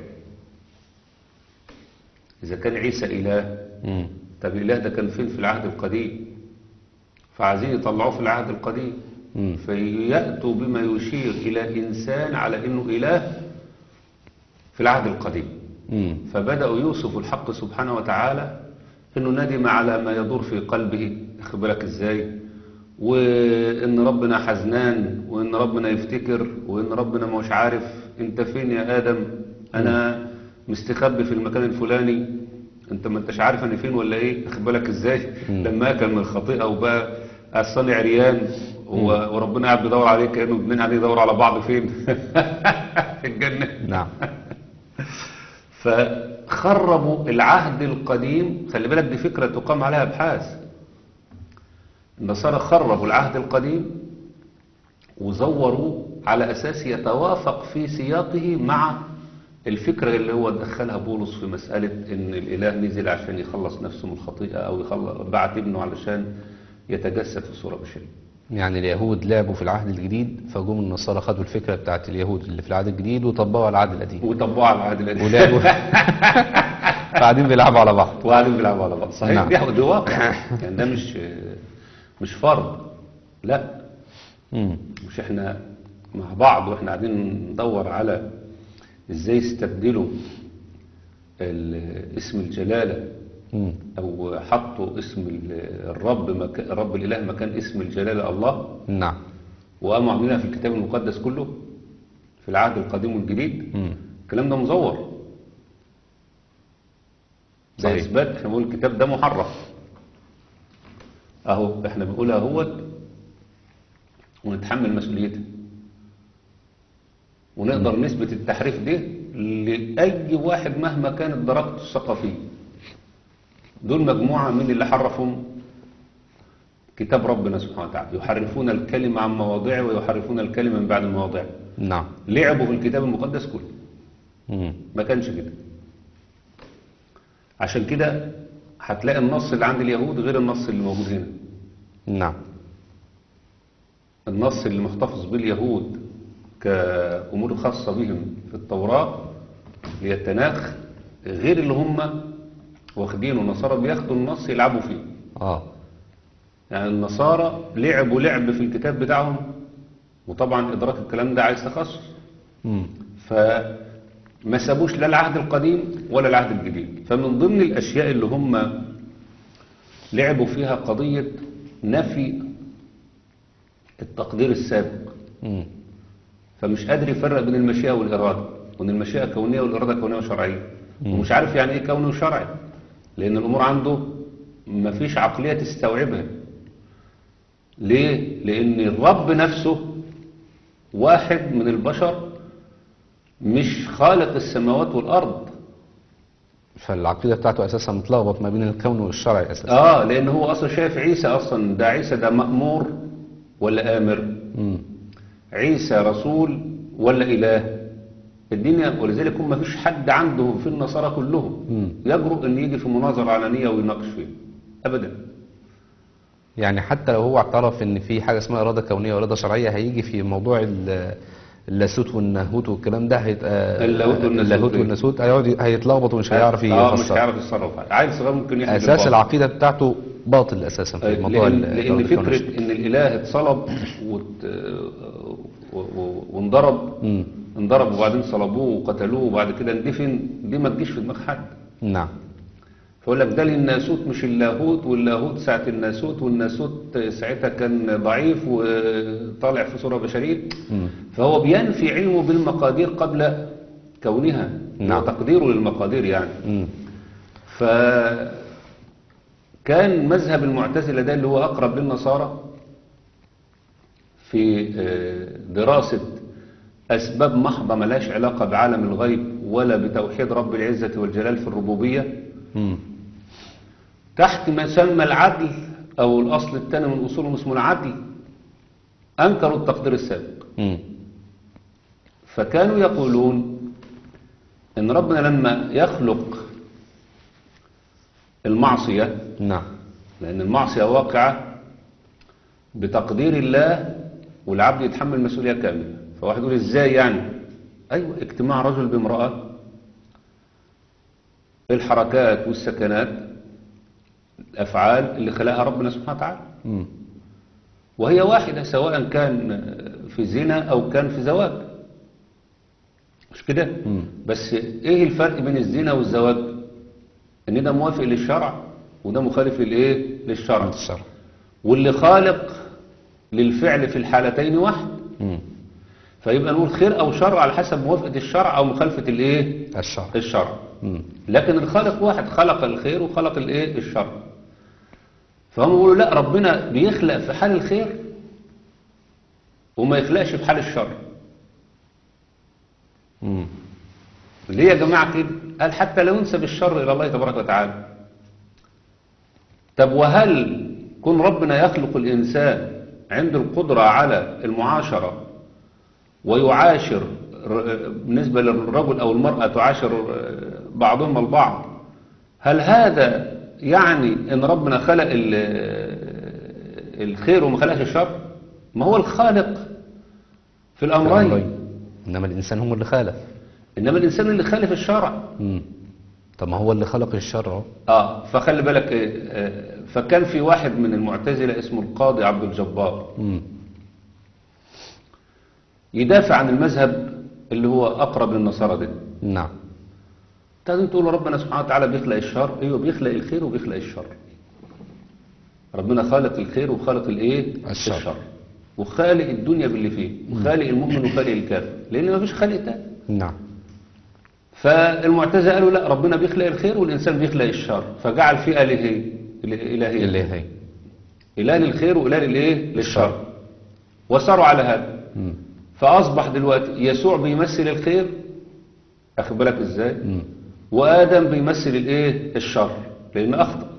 إذا كان عيسى إله، مم. طب الإله ده كان فين في العهد القديم؟ فعايزين يطلعوه في العهد القديم. مم. فيأتوا بما يشير إلى إنسان على إنه إله في العهد القديم. مم. فبدأوا يوصفوا الحق سبحانه وتعالى إنه ندم على ما يدور في قلبه، أخد بالك إزاي؟ وإن ربنا حزنان، وإن ربنا يفتكر، وإن ربنا مش عارف أنت فين يا آدم، أنا مستخبي في المكان الفلاني، أنت ما أنتش عارف أنا فين ولا إيه، أخد بالك إزاي؟ لما أكل من الخطيئة وبقى الصانع عريان وربنا قاعد بيدور عليه كأنه اتنين قاعدين يدوروا على بعض فين؟ في الجنة. نعم. فخربوا العهد القديم. خلي بالك دي فكرة تقام عليها أبحاث. النصارى خربوا العهد القديم وزوروا على أساس يتوافق في سياقه مع الفكرة اللي هو دخلها بولس في مسألة إن الإله نزل عشان يخلص نفسه من الخطيئة، أو يخلص بعت ابنه علشان يتجسد في صورة بشرية. يعني اليهود لعبوا في العهد الجديد، فجم النصارى خدوا الفكرة بتاعت اليهود اللي في العهد الجديد وطبقوها على العهد القديم. وطبقوها على العهد القديم. ولعبوا قاعدين بيلعبوا على بعض. وقاعدين بيلعبوا على بعض. صحيح. نعم. دي واقع. يعني ده مش مش فرض. لا. مم. مش احنا مع بعض واحنا قاعدين ندور على ازاي يستبدلوا اسم الجلالة مم. أو حطوا اسم ال- الرب مك... الرب الإله مكان اسم الجلالة الله، نعم. وقاموا عاملينها في الكتاب المقدس كله في العهد القديم والجديد. مم. الكلام ده مزور، ده صحيح. إثبات. احنا بنقول الكتاب ده محرف أهو، احنا بنقول اهوت ونتحمل مسؤوليتها، ونقدر نثبت التحريف ده لأي واحد مهما كانت درجته الثقافية. دول مجموعة من اللي حرفهم كتاب ربنا سبحانه وتعالى، يحرفون الكلمة عن مواضعه ويحرفون الكلمة من بعد مواضعه. نعم. لعبوا في الكتاب المقدس كله، مم. ما كانش كده. عشان كده هتلاقي النص اللي عند اليهود غير النص اللي موجود هنا. نعم. النص اللي محتفظ به اليهود كأمور خاصة بهم في التوراة اللي هي التناخ غير اللي هم واخدينه. النصارى بياخدوا النص يلعبوا فيه. اه. يعني النصارى لعبوا لعب في الكتاب بتاعهم، وطبعا إدراك الكلام ده عايز تخصص، مم. فما سابوش لا العهد القديم ولا العهد الجديد. فمن ضمن الأشياء اللي هم لعبوا فيها قضية نفي التقدير السابق. مم. فمش قادر يفرق بين المشيئة والإرادة، وإن المشيئة كونية والإرادة كونية وشرعية، ومش عارف يعني إيه كوني وشرعي، لأن الأمور عنده مفيش عقلية تستوعبها. ليه؟ لأن الرب نفسه واحد من البشر، مش خالق السماوات والأرض. فالعقيدة بتاعته أساسا متلخبط ما بين الكون والشرع أساسا. آه لأن هو أصلا شايف عيسى أصلا ده عيسى ده مأمور ولا آمر؟ مم. عيسى رسول ولا إله؟ الدنيا. ولذلك هم مفيش حد عنده في النصارى كلهم مم. يجرؤ ان يجي في مناظرة علنية ويناقش فيه ابدا. يعني حتى لو هو اعترف ان في حاجة اسمها إرادة كونية وإرادة شرعية، هيجي في موضوع ال- اللاهوت والناهوت والكلام ده هيبقى اللاهوت والناسوت. اللاهوت والناسوت هيقعد هيتلخبط ومش هيعرف اه مش يفسر. هيعرف يتصرف. عيل صغير ممكن يحمل أساس الباطل. العقيدة بتاعته باطل أساسا في موضوع لأن, ال- لأن الإرادة الكونية. فكرة ان الاله اتصلب وت... و- و- وانضرب مم. انضرب وبعدين صلبوه وقتلوه وبعد كده اندفن، دي ما تجيش في دماغ حد. نعم. فيقول لك ده للناسوت مش اللاهوت، واللاهوت ساعة الناسوت، والناسوت ساعتها كان ضعيف وطالع في صورة بشرية. مم. فهو بينفي علمه بالمقادير قبل كونها. نعم. وتقديره للمقادير يعني. مم. فكان مذهب المعتزلة ده اللي هو أقرب للنصارى في دراسة أسباب محضة ملاش علاقة بعالم الغيب ولا بتوحيد رب العزة والجلال في الربوبية، مم. تحت ما يسمى العدل أو الأصل الثاني من أصولهم اسمه العدل، أنكروا التقدير السابق. مم. فكانوا يقولون إن ربنا لما يخلق المعصية، نعم. لأن المعصية واقعة بتقدير الله والعبد يتحمل مسؤولية كاملة. فواحد يقول إزاي يعني؟ أيوة، اجتماع رجل بامرأة، الحركات والسكنات الأفعال اللي خلقها ربنا سبحانه وتعالى، مم. وهي واحدة سواء كان في زنا أو كان في زواج، مش كده؟ مم. بس إيه الفرق بين الزنا والزواج؟ إن ده موافق للشرع وده مخالف للإيه؟ للشرع. الشرع. واللي خالق للفعل في الحالتين واحد. مم. فيبقى نقول خير أو شر على حسب موافقة الشرع أو مخالفة الإيه؟ الشرع. الشرع. مم. لكن الخالق واحد، خلق الخير وخلق الإيه؟ الشر. فهم يقولوا لا، ربنا بيخلق في حال الخير وما يخلقش في حال الشر. مم. ليه يا جماعة كده؟ قال حتى لو ينسب الشر إلى الله تبارك وتعالى. طب وهل كون ربنا يخلق الإنسان عنده القدرة على المعاشرة ويعاشر بالنسبة للرجل أو المرأة تعاشر بعضهم البعض، هل هذا يعني ان ربنا خلق الخير وما خلقش الشر؟ ما هو الخالق في الأمرين، إنما الإنسان هو اللي خالف. إنما الإنسان اللي خالف الشرع. مم. طب ما هو اللي خلق الشرع اهو. آه فخلي بالك. آه فكان في واحد من المعتزلة اسمه القاضي عبد الجبار مم. يدافع عن المذهب اللي هو أقرب للنصارى ده. نعم. لازم تقول ربنا سبحانه وتعالى بيخلق الشر. ايوه بيخلق الخير وبيخلق الشر. ربنا خالق الخير وخالق الايه؟ الشر. الشر. وخالق الدنيا باللي فيه، وخالق المؤمن وخالق الكافر، لان ما فيش خالق تاني. نعم. فالمعتزله قالوا لا، ربنا بيخلق الخير والانسان بيخلق الشر، فجعل فيه الهين الهين اللي هي اله للخير واله للايه؟ للشر. الشر. وصاروا على هذا. مم. فاصبح دلوقتي يسوع بيمثل الخير، اخد بالك ازاي؟ مم. وادم بيمثل الايه؟ الشر، لان اخطا.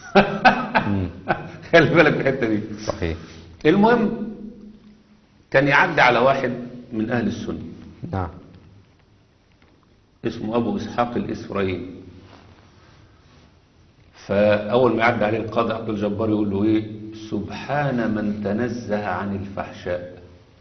خلي بالك من الحته دي. صحيح. المهم كان يعدي على واحد من اهل السنه نعم. اسمه ابو اسحاق الاسرائيلي. فاول ما يعدي عليه القاضي عبد الجبار يقول له ايه؟ سبحان من تنزه عن الفحشاء.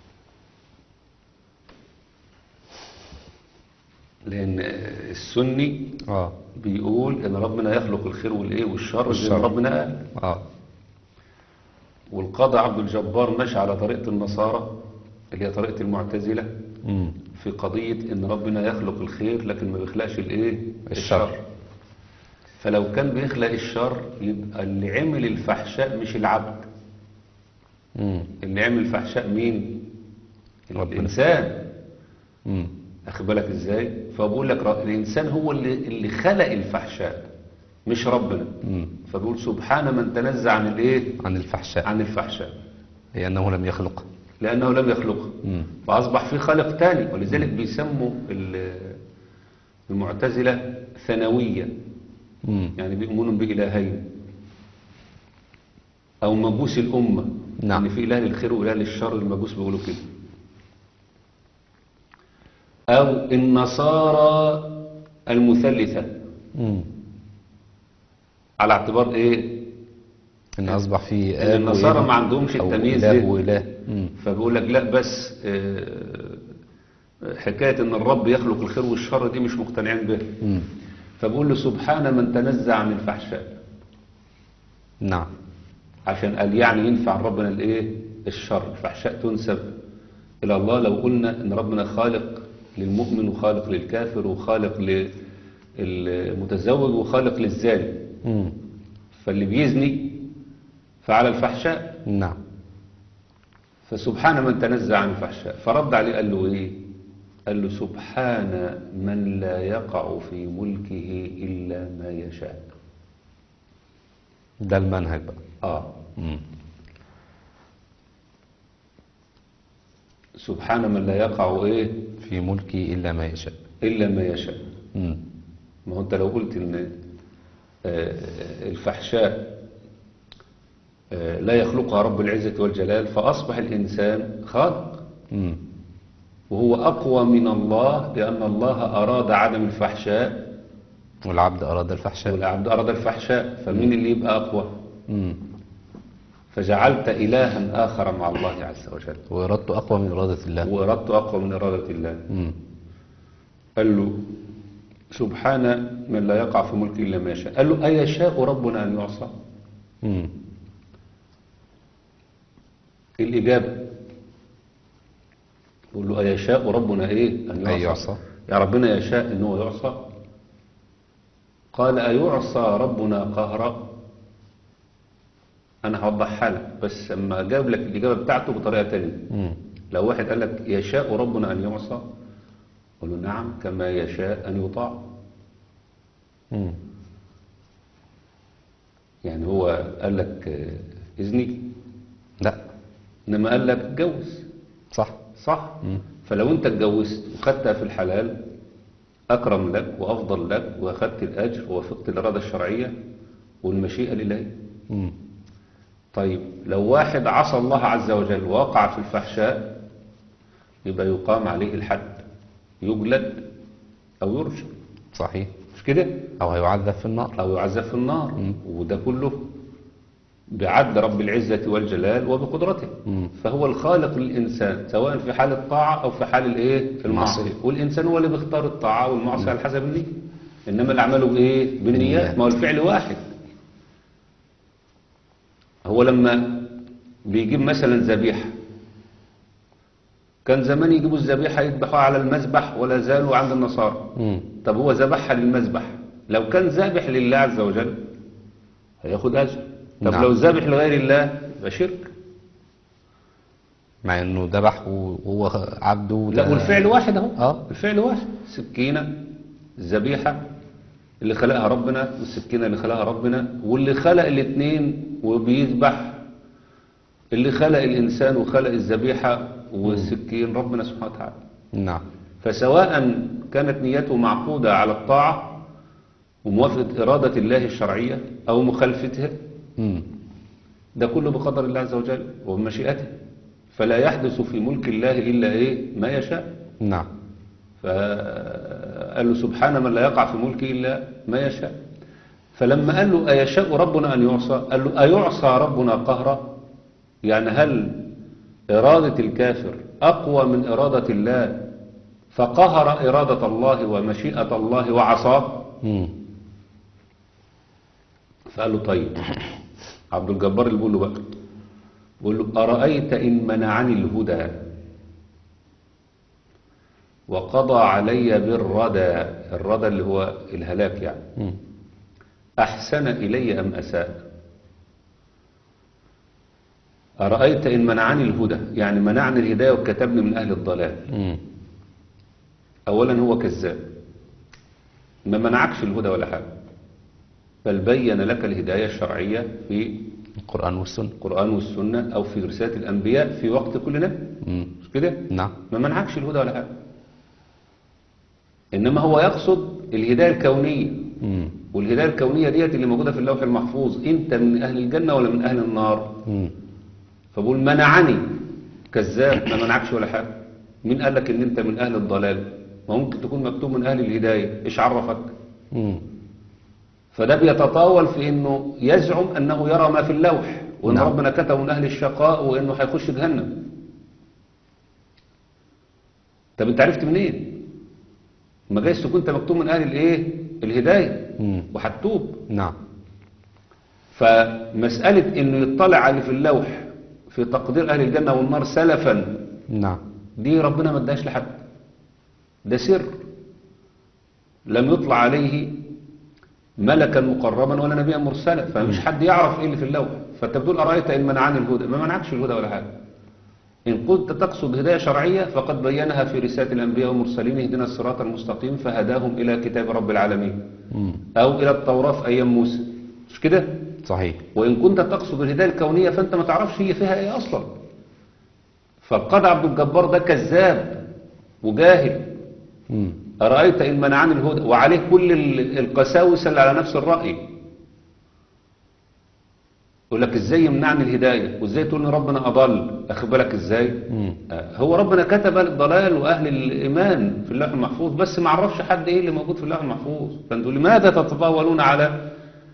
لان السني اه بيقول ان ربنا يخلق الخير والايه والشر زي والشر. ما ربنا قال. اه والقاضي عبد الجبار ماشي على طريقه النصارى اللي هي طريقه المعتزله مم. في قضيه ان ربنا يخلق الخير لكن ما بيخلقش الايه؟ الشر. فلو كان بيخلق الشر يبقى اللي عمل الفحشاء مش العبد، مم. اللي عمل الفحشاء مين؟ ربنا. الانسان. مم. اخد بالك ازاي؟ فبقول لك ر- الانسان هو اللي اللي خلق الفحشاء مش ربنا. مم. فبقول سبحان من تنزه عن الايه؟ عن الفحشاء عن الفحشاء، لأنه لم يخلق. لانه لم يخلقه. مم. فاصبح في خالق تاني، ولذلك بيسموا ال- المعتزله ثانويه، مم. يعني بيؤمنوا بإلهين أو مجوس الأمة. نعم. يعني في إله للخير وإله للشر، المجوس بيقولوا كده. أو النصارى المثلثة، مم. على اعتبار إيه؟ إن أصبح في إن النصارى وإله ما عندهمش أو التمييز إله ده. وإله. مم. فبيقول لك لا، بس آه، حكاية إن الرب يخلق الخير والشر دي مش مقتنعين بها. مم. فبقول له سبحان من تنزه عن الفحشاء، نعم. عشان قال يعني ينفع ربنا الايه؟ الشر. الفحشاء تنسب الى الله لو قلنا ان ربنا خالق للمؤمن وخالق للكافر وخالق للمتزوج وخالق للزاني. مم. فاللي بيزني فعلى الفحشاء. نعم. فسبحان من تنزه عن الفحشاء. فرد عليه قال له ايه؟ قال له سبحان من لا يقع في ملكه الا ما يشاء. ده المنهج بقى. اه مم. سبحان من لا يقع ايه؟ في ملكي إلا ما يشاء. الا ما يشاء. مم. ما هو انت لو قلت ان آه، الفحشاء آه، لا يخلقها رب العزة والجلال، فأصبح الإنسان خالق، مم. وهو أقوى من الله، لأن الله أراد عدم الفحشاء والعبد أراد الفحشاء. والعبد أراد الفحشاء. فمين اللي يبقى أقوى؟ مم. فجعلت إلها آخر مع الله عز وجل، وإرادته أقوى من إرادة الله. وإرادته أقوى من إرادة الله. مم. قال له سبحان من لا يقع في ملكه إلا ما يشاء. قال له أيشاء ربنا أن يعصى؟ مم. الإجابة يقول له أيشاء ربنا إيه؟ أن أي يعصى. يعصى. يا ربنا يشاء أنه يعصى؟ قال أيعصى ربنا قهرا؟ أنا هوضحها لك، بس لما أجاوب لك الإجابة بتاعته بطريقة تانية. مم. لو واحد قال لك يشاء ربنا أن يعصى، قل له نعم كما يشاء أن يطاع. مم. يعني هو قال لك آه، إذني، لا. إنما قال لك اتجوز. صح. صح؟ مم. فلو أنت اتجوزت وخدتها في الحلال أكرم لك وأفضل لك، وأخذت الأجر ووافقت الإرادة الشرعية والمشيئة الإلهية. مم. طيب لو واحد عصى الله عز وجل ووقع في الفحشاء، يبقى يقام عليه الحد، يجلد أو يرجم. صحيح. مش كده؟ أو هيعذب في النار. أو يعذب في النار. مم. وده كله بعد رب العزة والجلال وبقدرته. مم. فهو الخالق للإنسان سواء في حال الطاعة أو في حال الإيه؟ المعصية. والإنسان هو اللي بيختار الطاعة والمعصية على حسب النية. إنما الأعمال بإيه؟ بالنيات. ما هو الفعل واحد. هو لما بيجيب مثلا ذبيحة كان زمان يجيبوا الذبيحة يذبحوها على المذبح ولا زالوا عند النصارى. مم. طب هو ذبحها للمذبح، لو كان ذابح لله عز وجل هياخد أجر. طب نعم. لو ذابح لغير الله يبقى شرك. مع انه ذبح وهو عبده لا، ده- والفعل واحد اهو. اه الفعل واحد، سكينة الذبيحة اللي خلقها ربنا والسكينة اللي خلقها ربنا، واللي خلق الاثنين وبيذبح اللي خلق الإنسان وخلق الذبيحة والسكين ربنا سبحانه وتعالى. نعم. فسواء كانت نيته معقودة على الطاعة وموافقة إرادة الله الشرعية أو مخالفتها، مم. ده كله بقدر الله عز وجل وبمشيئته. فلا يحدث في ملك الله إلا إيه ما يشاء. نعم. فقال له سبحان من لا يقع في ملكه إلا ما يشاء. فلما قال له أيشاء ربنا أن يعصى، قال له أيعصى ربنا قهرا؟ يعني هل إرادة الكافر أقوى من إرادة الله فقهر إرادة الله ومشيئة الله وعصاه؟ مم. فقال له طيب. عبد الجبار اللي بيقول له بقى، بيقول له أرأيت إن منعني الهدى وقضى علي بالردى، الردى اللي هو الهلاك يعني، مم. أحسن إلي أم أساء؟ أرأيت إن منعني الهدى، يعني منعني الهداية وكتبني من أهل الضلال. مم. أولا هو كذاب، ما منعكش الهدى ولا حاجة، بل بين لك الهداية الشرعية في القرآن والسنة. القرآن والسنة أو في رسالة الأنبياء في وقت كل نبي، مم. مش كده؟ نعم. ما منعكش الهدى ولا حاجة، إنما هو يقصد الهداية الكونية. مم. والهداية الكونية ديت اللي موجودة في اللوح المحفوظ، أنت من أهل الجنة ولا من أهل النار؟ مم. فبقول منعني، كذاب، ما منعكش ولا حاجة. مين قال لك إن أنت من أهل الضلال؟ ما ممكن تكون مكتوب من أهل الهداية، إيش عرفك؟ مم. فده بيتطاول في إنه يزعم أنه يرى ما في اللوح، وإن نعم. ربنا كتب من أهل الشقاء وإنه هيخش جهنم. طب أنت عرفت منين؟ ما جايز تكون أنت مكتوب من أهل الإيه؟ الهداية مم. وهتوب. نعم. فمسألة إنه يطلع على اللي في اللوح في تقدير أهل الجنة والنار سلفا، نعم. دي ربنا ما اداش لحد، ده سر لم يطلع عليه ملكا مقربا ولا نبيا مرسلا، فمش حد يعرف ايه اللي في اللوح. فانت بتقول أرأيت إن منعني الهدى، ما منعكش الهدى ولا حاجة. إن كنت تقصد هداية شرعية فقد بينها في رسالة الأنبياء والمرسلين، اهدنا الصراط المستقيم، فهداهم إلى كتاب رب العالمين مم. أو إلى التوراة في أيام موسى، مش كده؟ صحيح. وإن كنت تقصد الهداية الكونية فأنت ما تعرفش هي فيها إيه أصلا. فالقاضي عبد الجبار ده كذاب وجاهل. مم. أرأيت إن منعني الهدى، وعليه كل ال- القساوسة اللي على نفس الرأي. يقول لك إزاي يمنعني الهداية وإزاي تقول لي ربنا أضل؟ أخد بالك إزاي؟ مم. آه، هو ربنا كتب أهل الضلال وأهل الإيمان في اللوح المحفوظ، بس ما عرفش حد إيه اللي موجود في اللوح المحفوظ. فأنتوا لماذا تتطاولون على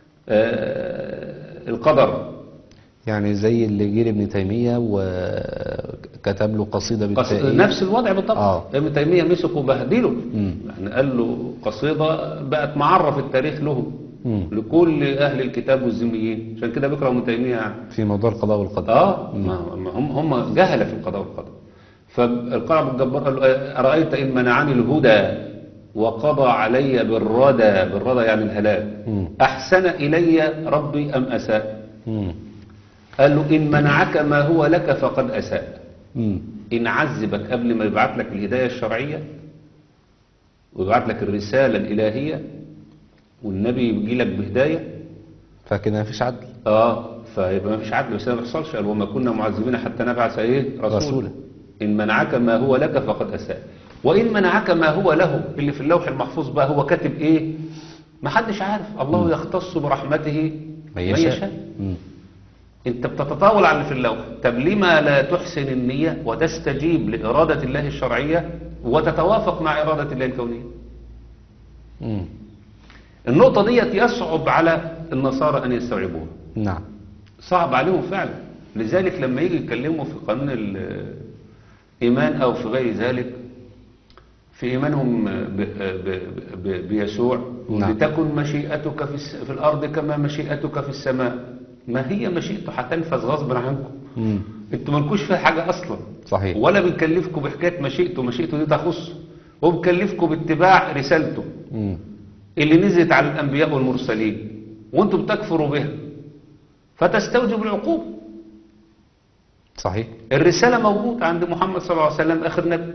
آه، القدر؟ يعني زي اللي جه ابن تيمية وكتب له قصيدة قص... بالتائية. نفس الوضع بالضبط. آه. ابن تيمية مسكوا وبهدله، مم. يعني قال له قصيدة بقت معرف التاريخ له مم. لكل أهل الكتاب والذميين، عشان كده بيكرهوا ابن تيمية يعني. في موضوع القضاء والقدر. اه ما ما هم هم جهلة في القضاء والقدر. فالقاضي عبد الجبار قال له أرأيت إن منعني الهدى وقضى علي بالردى، بالردى يعني الهلاك، مم. أحسن إلي ربي أم أساء؟ مم. قال له إن منعك ما هو لك فقد أساء. مم. إن عذبك قبل ما يبعت لك الهداية الشرعية ويبعت لك الرسالة الإلهية والنبي يجي لك بهداية، فكده مفيش عدل. اه فيبقى ما فيش عدل، بس ما بيحصلش. قال وما كنا معذبين حتى نبعث ايه رسولا. رسولا. إن منعك ما هو لك فقد أساء، وإن منعك ما هو له اللي في اللوح المحفوظ بقى هو كاتب إيه ما حدش عارف. الله يختص برحمته من من يشاء. يشاء. مم. انت بتتطاول على اللي في اللوح. طب لما لا تحسن النية وتستجيب لإرادة الله الشرعية وتتوافق مع إرادة الله الكونية؟ مم. النقطة دي يصعب على النصارى أن يستوعبوها، نعم. صعب عليهم فعلا. لذلك لما يجي يتكلموا في قانون الإيمان أو في غير ذلك في إيمانهم ب- ب- ب- بيسوع، نعم. لتكن مشيئتك في, الس- في الأرض كما مشيئتك في السماء. ما هي مشيئته هتنفذ غصبا عنكم. مم. انتوا مالكوش فيها حاجة اصلا. صحيح. ولا بنكلفكم بحكاية مشيئته، مشيئته دي تخص، وبنكلفكم باتباع رسالته مم. اللي نزلت على الانبياء والمرسلين، وانتم بتكفروا بها فتستوجب العقوبة. صحيح. الرسالة موجودة عند محمد صلى الله عليه وسلم آخر نبي.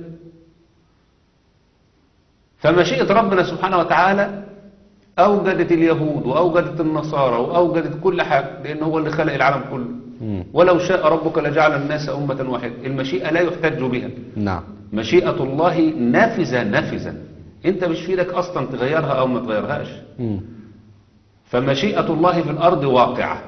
فمشيئة ربنا سبحانه وتعالى أوجدت اليهود وأوجدت النصارى وأوجدت كل حاجة، لأنه هو اللي خلق العالم كله. مم. ولو شاء ربك لجعل الناس أمة واحدة. المشيئة لا يحتج بها. نعم. مشيئة الله نافذة نافذة، أنت مش في ايدك أصلا تغيرها أو ما تغيرهاش. مم. فمشيئة الله في الأرض واقعة،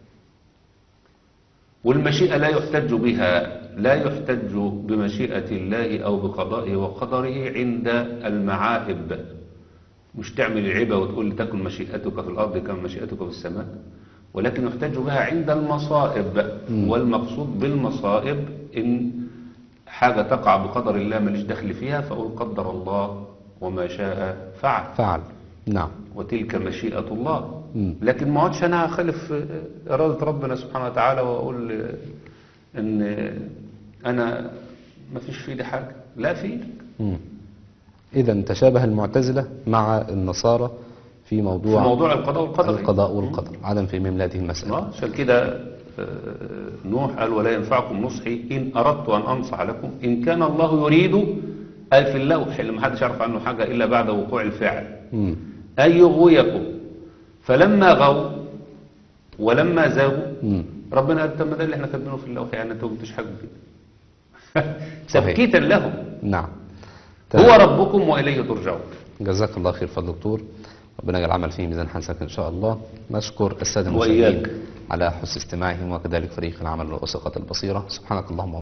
والمشيئة لا يحتج بها، لا يحتج بمشيئة الله أو بقضائه وقدره عند المعائب. مش تعمل العبة وتقول لي تكن مشيئتك في الأرض كما مشيئتك في السماء، ولكن يحتج بها عند المصائب. والمقصود بالمصائب إن حاجة تقع بقدر الله ماليش دخل فيها، فأقول قدر الله وما شاء فعل. فعل. نعم. وتلك مشيئة الله. مم. لكن ما عادش أنا أخالف إرادة ربنا سبحانه وتعالى وأقول إن أنا ما فيش في ايدي حاجة. لا، في ايدك. إذا تشابه المعتزلة مع النصارى في موضوع في موضوع القضاء والقدر. القضاء والقدر، عدم فهمهم هذه المسألة. آه، عشان كده آه، نوح قال ولا ينفعكم نصحي إن أردت أن أنصح لكم إن كان الله يريد، أي في اللوح اللي ما حدش يعرف عنه حاجة إلا بعد وقوع الفعل، مم. أن يغويكم. فلما غوا ولما زاغوا مم. ربنا قال طب ما ده اللي احنا كاتبينه في اللوح، يعني انتوا ما جبتوش حاجه فيه. صحيح. تبكيتا لهم. نعم. هو ربكم واليه ترجعون. جزاك الله خير فضل دكتور، ربنا يجعل العمل فيه ميزان حسنات ان شاء الله. نشكر الساده المشاهدين وإياك. على حسن استماعهم، وكذلك فريق العمل والأسقة البصيرة. سبحانك اللهم